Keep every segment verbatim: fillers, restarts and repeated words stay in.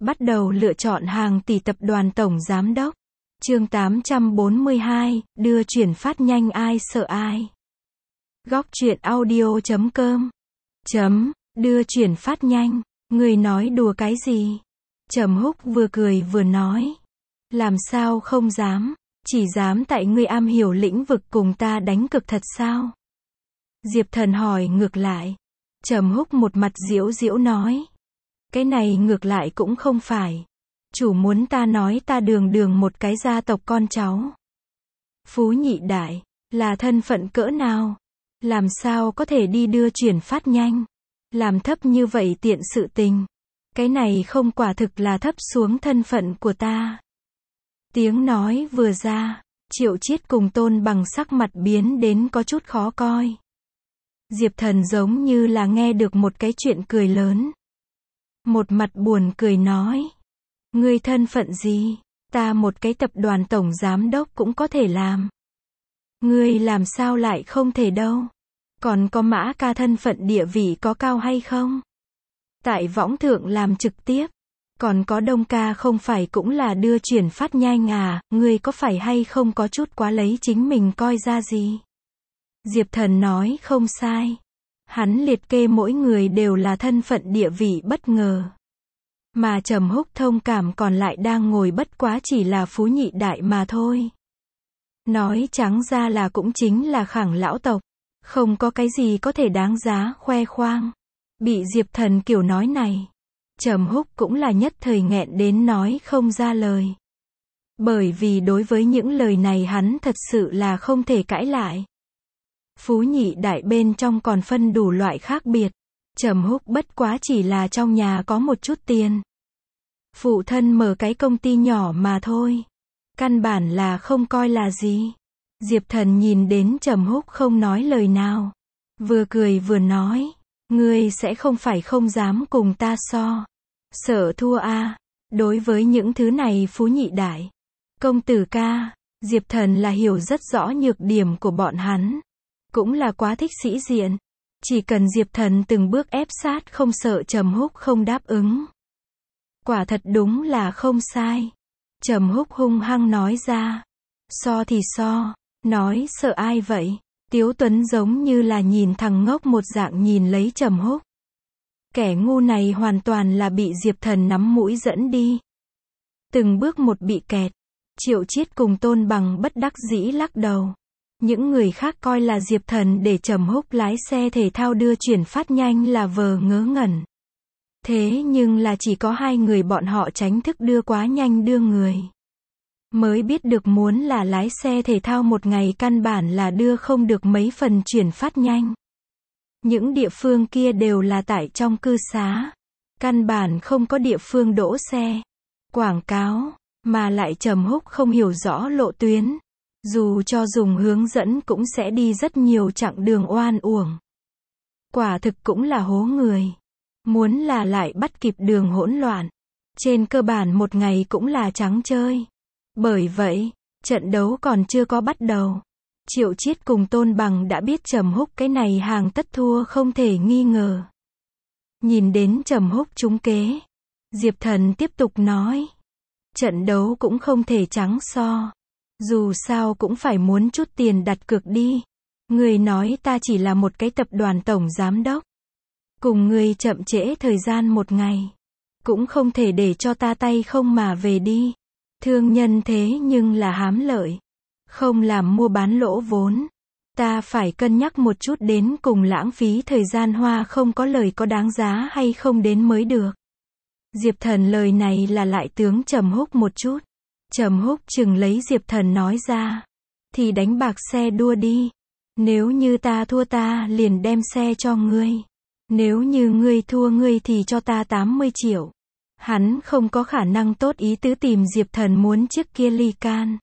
Bắt đầu lựa chọn hàng tỷ tập đoàn tổng giám đốc. Chương tám trăm bốn mươi hai, đưa chuyển phát nhanh ai sợ ai. Góc truyện audio chấm com. Chấm, đưa chuyển phát nhanh, người nói đùa cái gì? Trầm Húc vừa cười vừa nói. Làm sao không dám, chỉ dám tại ngươi am hiểu lĩnh vực cùng ta đánh cực thật sao? Diệp Thần hỏi ngược lại. Trầm Húc một mặt giễu giễu nói. Cái này ngược lại cũng không phải. Chủ muốn ta nói ta đường đường một cái gia tộc con cháu. Phú nhị đại, là thân phận cỡ nào? Làm sao có thể đi đưa chuyển phát nhanh? Làm thấp như vậy tiện sự tình. Cái này không quả thực là thấp xuống thân phận của ta. Tiếng nói vừa ra, Triệu Chiết cùng Tôn Bằng sắc mặt biến đến có chút khó coi. Diệp Thần giống như là nghe được một cái chuyện cười lớn. Một mặt buồn cười nói. Ngươi thân phận gì? Ta một cái tập đoàn tổng giám đốc cũng có thể làm. Ngươi làm sao lại không thể đâu? Còn có Mã ca thân phận địa vị có cao hay không? Tại võng thượng làm trực tiếp. Còn có Đông ca không phải cũng là đưa chuyển phát nhanh à, ngươi có phải hay không có chút quá lấy chính mình coi ra gì? Diệp Thần nói không sai. Hắn liệt kê mỗi người đều là thân phận địa vị bất ngờ. Mà Trầm Húc thông cảm còn lại đang ngồi bất quá chỉ là phú nhị đại mà thôi. Nói trắng ra là cũng chính là khẳng lão tộc. Không có cái gì có thể đáng giá khoe khoang. Bị Diệp Thần kiểu nói này. Trầm Húc cũng là nhất thời nghẹn đến nói không ra lời. Bởi vì đối với những lời này hắn thật sự là không thể cãi lại. Phú nhị đại bên trong còn phân đủ loại khác biệt. Trầm Húc bất quá chỉ là trong nhà có một chút tiền. Phụ thân mở cái công ty nhỏ mà thôi. Căn bản là không coi là gì. Diệp Thần nhìn đến Trầm Húc không nói lời nào. Vừa cười vừa nói. Ngươi sẽ không phải không dám cùng ta so. Sợ thua à. Đối với những thứ này phú nhị đại. Công tử ca. Diệp Thần là hiểu rất rõ nhược điểm của bọn hắn. Cũng là quá thích sĩ diện. Chỉ cần Diệp Thần từng bước ép sát không sợ Trầm Húc không đáp ứng. Quả thật đúng là không sai. Trầm Húc hung hăng nói ra. So thì so. Nói sợ ai vậy? Tiếu Tuấn giống như là nhìn thằng ngốc một dạng nhìn lấy Trầm Húc. Kẻ ngu này hoàn toàn là bị Diệp Thần nắm mũi dẫn đi. Từng bước một bị kẹt. Triệu Chiết cùng Tôn Bằng bất đắc dĩ lắc đầu. Những người khác coi là Diệp Thần để Trầm Húc lái xe thể thao đưa chuyển phát nhanh là vờ ngớ ngẩn. Thế nhưng là chỉ có hai người bọn họ tránh thức đưa quá nhanh đưa người. Mới biết được muốn là lái xe thể thao một ngày căn bản là đưa không được mấy phần chuyển phát nhanh. Những địa phương kia đều là tại trong cư xá. Căn bản không có địa phương đỗ xe. Quảng cáo, mà lại Trầm Húc không hiểu rõ lộ tuyến. Dù cho dùng hướng dẫn cũng sẽ đi rất nhiều chặng đường oan uổng. Quả thực cũng là hố người. Muốn là lại bắt kịp đường hỗn loạn. Trên cơ bản một ngày cũng là trắng chơi. Bởi vậy, trận đấu còn chưa có bắt đầu. Triệu Chiết cùng Tôn Bằng đã biết Trầm Húc cái này hàng tất thua không thể nghi ngờ. Nhìn đến Trầm Húc trúng kế. Diệp Thần tiếp tục nói. Trận đấu cũng không thể trắng so. Dù sao cũng phải muốn chút tiền đặt cược đi. Người nói ta chỉ là một cái tập đoàn tổng giám đốc. Cùng người chậm trễ thời gian một ngày. Cũng không thể để cho ta tay không mà về đi. Thương nhân thế nhưng là hám lợi. Không làm mua bán lỗ vốn. Ta phải cân nhắc một chút đến cùng lãng phí thời gian hoa không có lời có đáng giá hay không đến mới được. Diệp Thần lời này là lại tướng Trầm Húc một chút. Trầm Húc chừng lấy Diệp Thần nói ra. Thì đánh bạc xe đua đi. Nếu như ta thua ta liền đem xe cho ngươi. Nếu như ngươi thua ngươi thì cho ta tám mươi triệu. Hắn không có khả năng tốt ý tứ tìm Diệp Thần muốn chiếc kia ly can.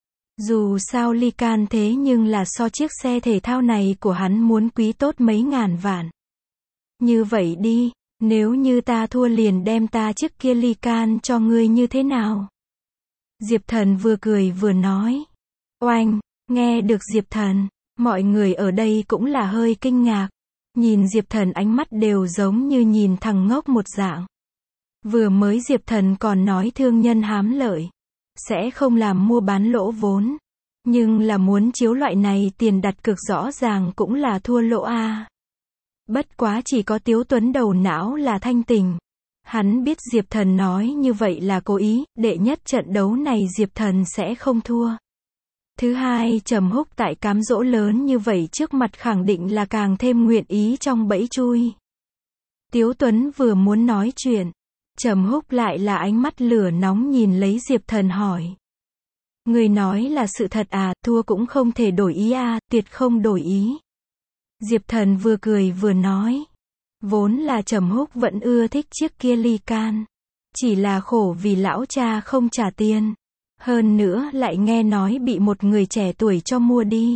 Dù sao ly can thế nhưng là so chiếc xe thể thao này của hắn muốn quý tốt mấy ngàn vạn. Như vậy đi, nếu như ta thua liền đem ta chiếc kia ly can cho ngươi như thế nào? Diệp Thần vừa cười vừa nói. Oanh, nghe được Diệp Thần, mọi người ở đây cũng là hơi kinh ngạc. Nhìn Diệp Thần ánh mắt đều giống như nhìn thằng ngốc một dạng. Vừa mới Diệp Thần còn nói thương nhân hám lợi, sẽ không làm mua bán lỗ vốn. Nhưng là muốn chiếu loại này tiền đặt cược rõ ràng cũng là thua lỗ a. Bất quá chỉ có Tiếu Tuấn đầu não là thanh tỉnh. Hắn biết Diệp Thần nói như vậy là cố ý, đệ nhất trận đấu này Diệp Thần sẽ không thua. Thứ hai, Trầm Húc tại cám dỗ lớn như vậy trước mặt khẳng định là càng thêm nguyện ý trong bẫy chui. Tiếu Tuấn vừa muốn nói chuyện, Trầm Húc lại là ánh mắt lửa nóng nhìn lấy Diệp Thần hỏi. Người nói là sự thật à, thua cũng không thể đổi ý à, tuyệt không đổi ý. Diệp Thần vừa cười vừa nói. Vốn là Trầm Húc vẫn ưa thích chiếc kia ly can. Chỉ là khổ vì lão cha không trả tiền. Hơn nữa lại nghe nói bị một người trẻ tuổi cho mua đi.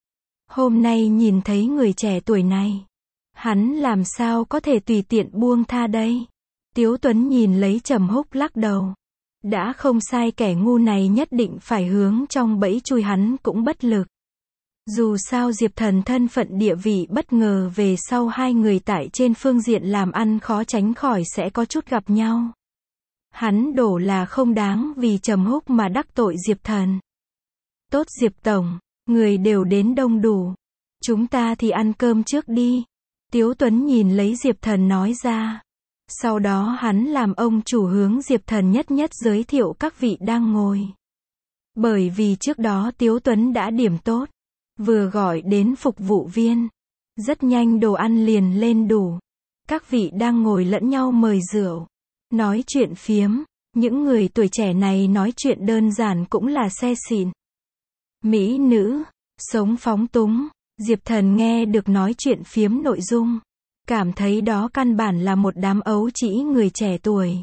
Hôm nay nhìn thấy người trẻ tuổi này, hắn làm sao có thể tùy tiện buông tha đây. Tiếu Tuấn nhìn lấy Trầm Húc lắc đầu. Đã không sai, kẻ ngu này nhất định phải hướng trong bẫy chui, hắn cũng bất lực. Dù sao Diệp Thần thân phận địa vị bất ngờ về sau hai người tại trên phương diện làm ăn khó tránh khỏi sẽ có chút gặp nhau. Hắn đổ là không đáng vì Trầm Húc mà đắc tội Diệp Thần. Tốt Diệp Tổng, người đều đến đông đủ. Chúng ta thì ăn cơm trước đi. Tiếu Tuấn nhìn lấy Diệp Thần nói ra. Sau đó hắn làm ông chủ hướng Diệp Thần nhất nhất giới thiệu các vị đang ngồi. Bởi vì trước đó Tiếu Tuấn đã điểm tốt. Vừa gọi đến phục vụ viên. Rất nhanh đồ ăn liền lên đủ. Các vị đang ngồi lẫn nhau mời rượu. Nói chuyện phiếm. Những người tuổi trẻ này nói chuyện đơn giản cũng là xe xịn. Mỹ nữ. Sống phóng túng. Diệp Thần nghe được nói chuyện phiếm nội dung. Cảm thấy đó căn bản là một đám ấu trĩ người trẻ tuổi.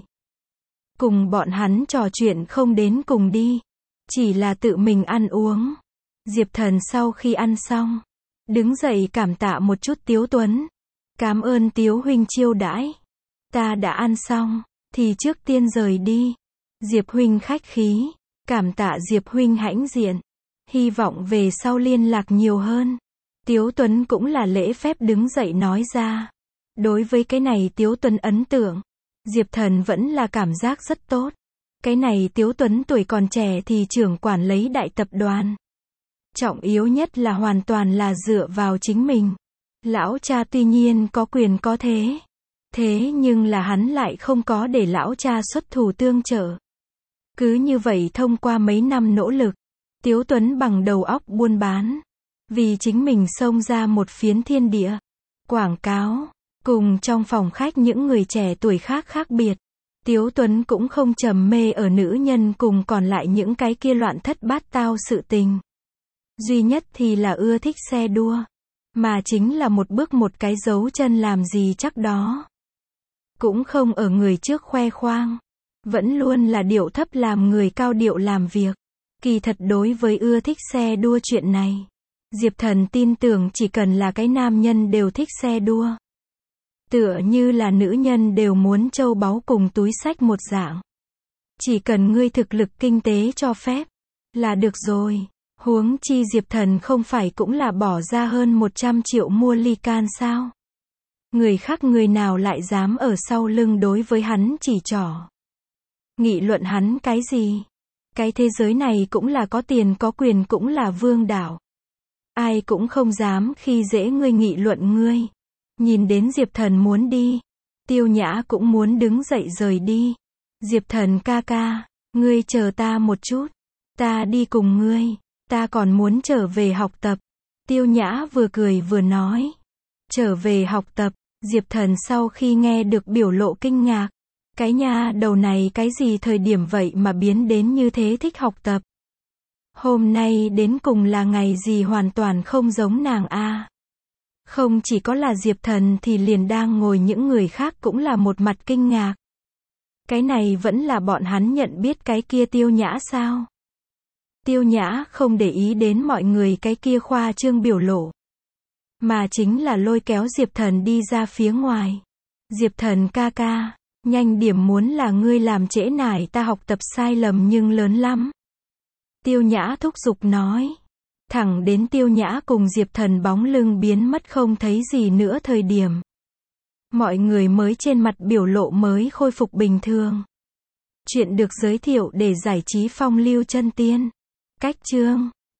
Cùng bọn hắn trò chuyện không đến cùng đi. Chỉ là tự mình ăn uống. Diệp Thần sau khi ăn xong, đứng dậy cảm tạ một chút Tiếu Tuấn. Cảm ơn Tiếu huynh chiêu đãi. Ta đã ăn xong, thì trước tiên rời đi. Diệp huynh khách khí. Cảm tạ Diệp huynh hãnh diện. Hy vọng về sau liên lạc nhiều hơn. Tiếu Tuấn cũng là lễ phép đứng dậy nói ra. Đối với cái này Tiếu Tuấn ấn tượng. Diệp Thần vẫn là cảm giác rất tốt. Cái này Tiếu Tuấn tuổi còn trẻ thì trưởng quản lấy đại tập đoàn. Trọng yếu nhất là hoàn toàn là dựa vào chính mình. Lão cha tuy nhiên có quyền có thế. Thế nhưng là hắn lại không có để lão cha xuất thủ tương trợ. Cứ như vậy thông qua mấy năm nỗ lực, Tiếu Tuấn bằng đầu óc buôn bán. Vì chính mình xông ra một phiến thiên địa. Quảng cáo. Cùng trong phòng khách những người trẻ tuổi khác khác biệt. Tiếu Tuấn cũng không trầm mê ở nữ nhân cùng còn lại những cái kia loạn thất bát tao sự tình. Duy nhất thì là ưa thích xe đua. Mà chính là một bước một cái dấu chân làm gì chắc đó. Cũng không ở người trước khoe khoang. Vẫn luôn là điệu thấp làm người cao điệu làm việc. Kỳ thật đối với ưa thích xe đua chuyện này, Diệp Thần tin tưởng chỉ cần là cái nam nhân đều thích xe đua. Tựa như là nữ nhân đều muốn châu báu cùng túi xách một dạng. Chỉ cần ngươi thực lực kinh tế cho phép là được rồi. Huống chi Diệp Thần không phải cũng là bỏ ra hơn một trăm triệu mua ly can sao? Người khác người nào lại dám ở sau lưng đối với hắn chỉ trỏ. Nghị luận hắn cái gì? Cái thế giới này cũng là có tiền có quyền cũng là vương đảo. Ai cũng không dám khi dễ ngươi nghị luận ngươi. Nhìn đến Diệp Thần muốn đi. Tiêu Nhã cũng muốn đứng dậy rời đi. Diệp Thần ca ca, ngươi chờ ta một chút. Ta đi cùng ngươi. Ta còn muốn trở về học tập. Tiêu Nhã vừa cười vừa nói. Trở về học tập. Diệp Thần sau khi nghe được biểu lộ kinh ngạc. Cái nha đầu này cái gì thời điểm vậy mà biến đến như thế thích học tập. Hôm nay đến cùng là ngày gì hoàn toàn không giống nàng a. Không chỉ có là Diệp Thần thì liền đang ngồi những người khác cũng là một mặt kinh ngạc. Cái này vẫn là bọn hắn nhận biết cái kia Tiêu Nhã sao? Tiêu Nhã không để ý đến mọi người cái kia khoa trương biểu lộ. Mà chính là lôi kéo Diệp Thần đi ra phía ngoài. Diệp Thần ca ca, nhanh điểm, muốn là ngươi làm trễ nải ta học tập sai lầm nhưng lớn lắm. Tiêu Nhã thúc giục nói. Thẳng đến Tiêu Nhã cùng Diệp Thần bóng lưng biến mất không thấy gì nữa thời điểm. Mọi người mới trên mặt biểu lộ mới khôi phục bình thường. Chuyện được giới thiệu để giải trí phong lưu chân tiên. Cách chương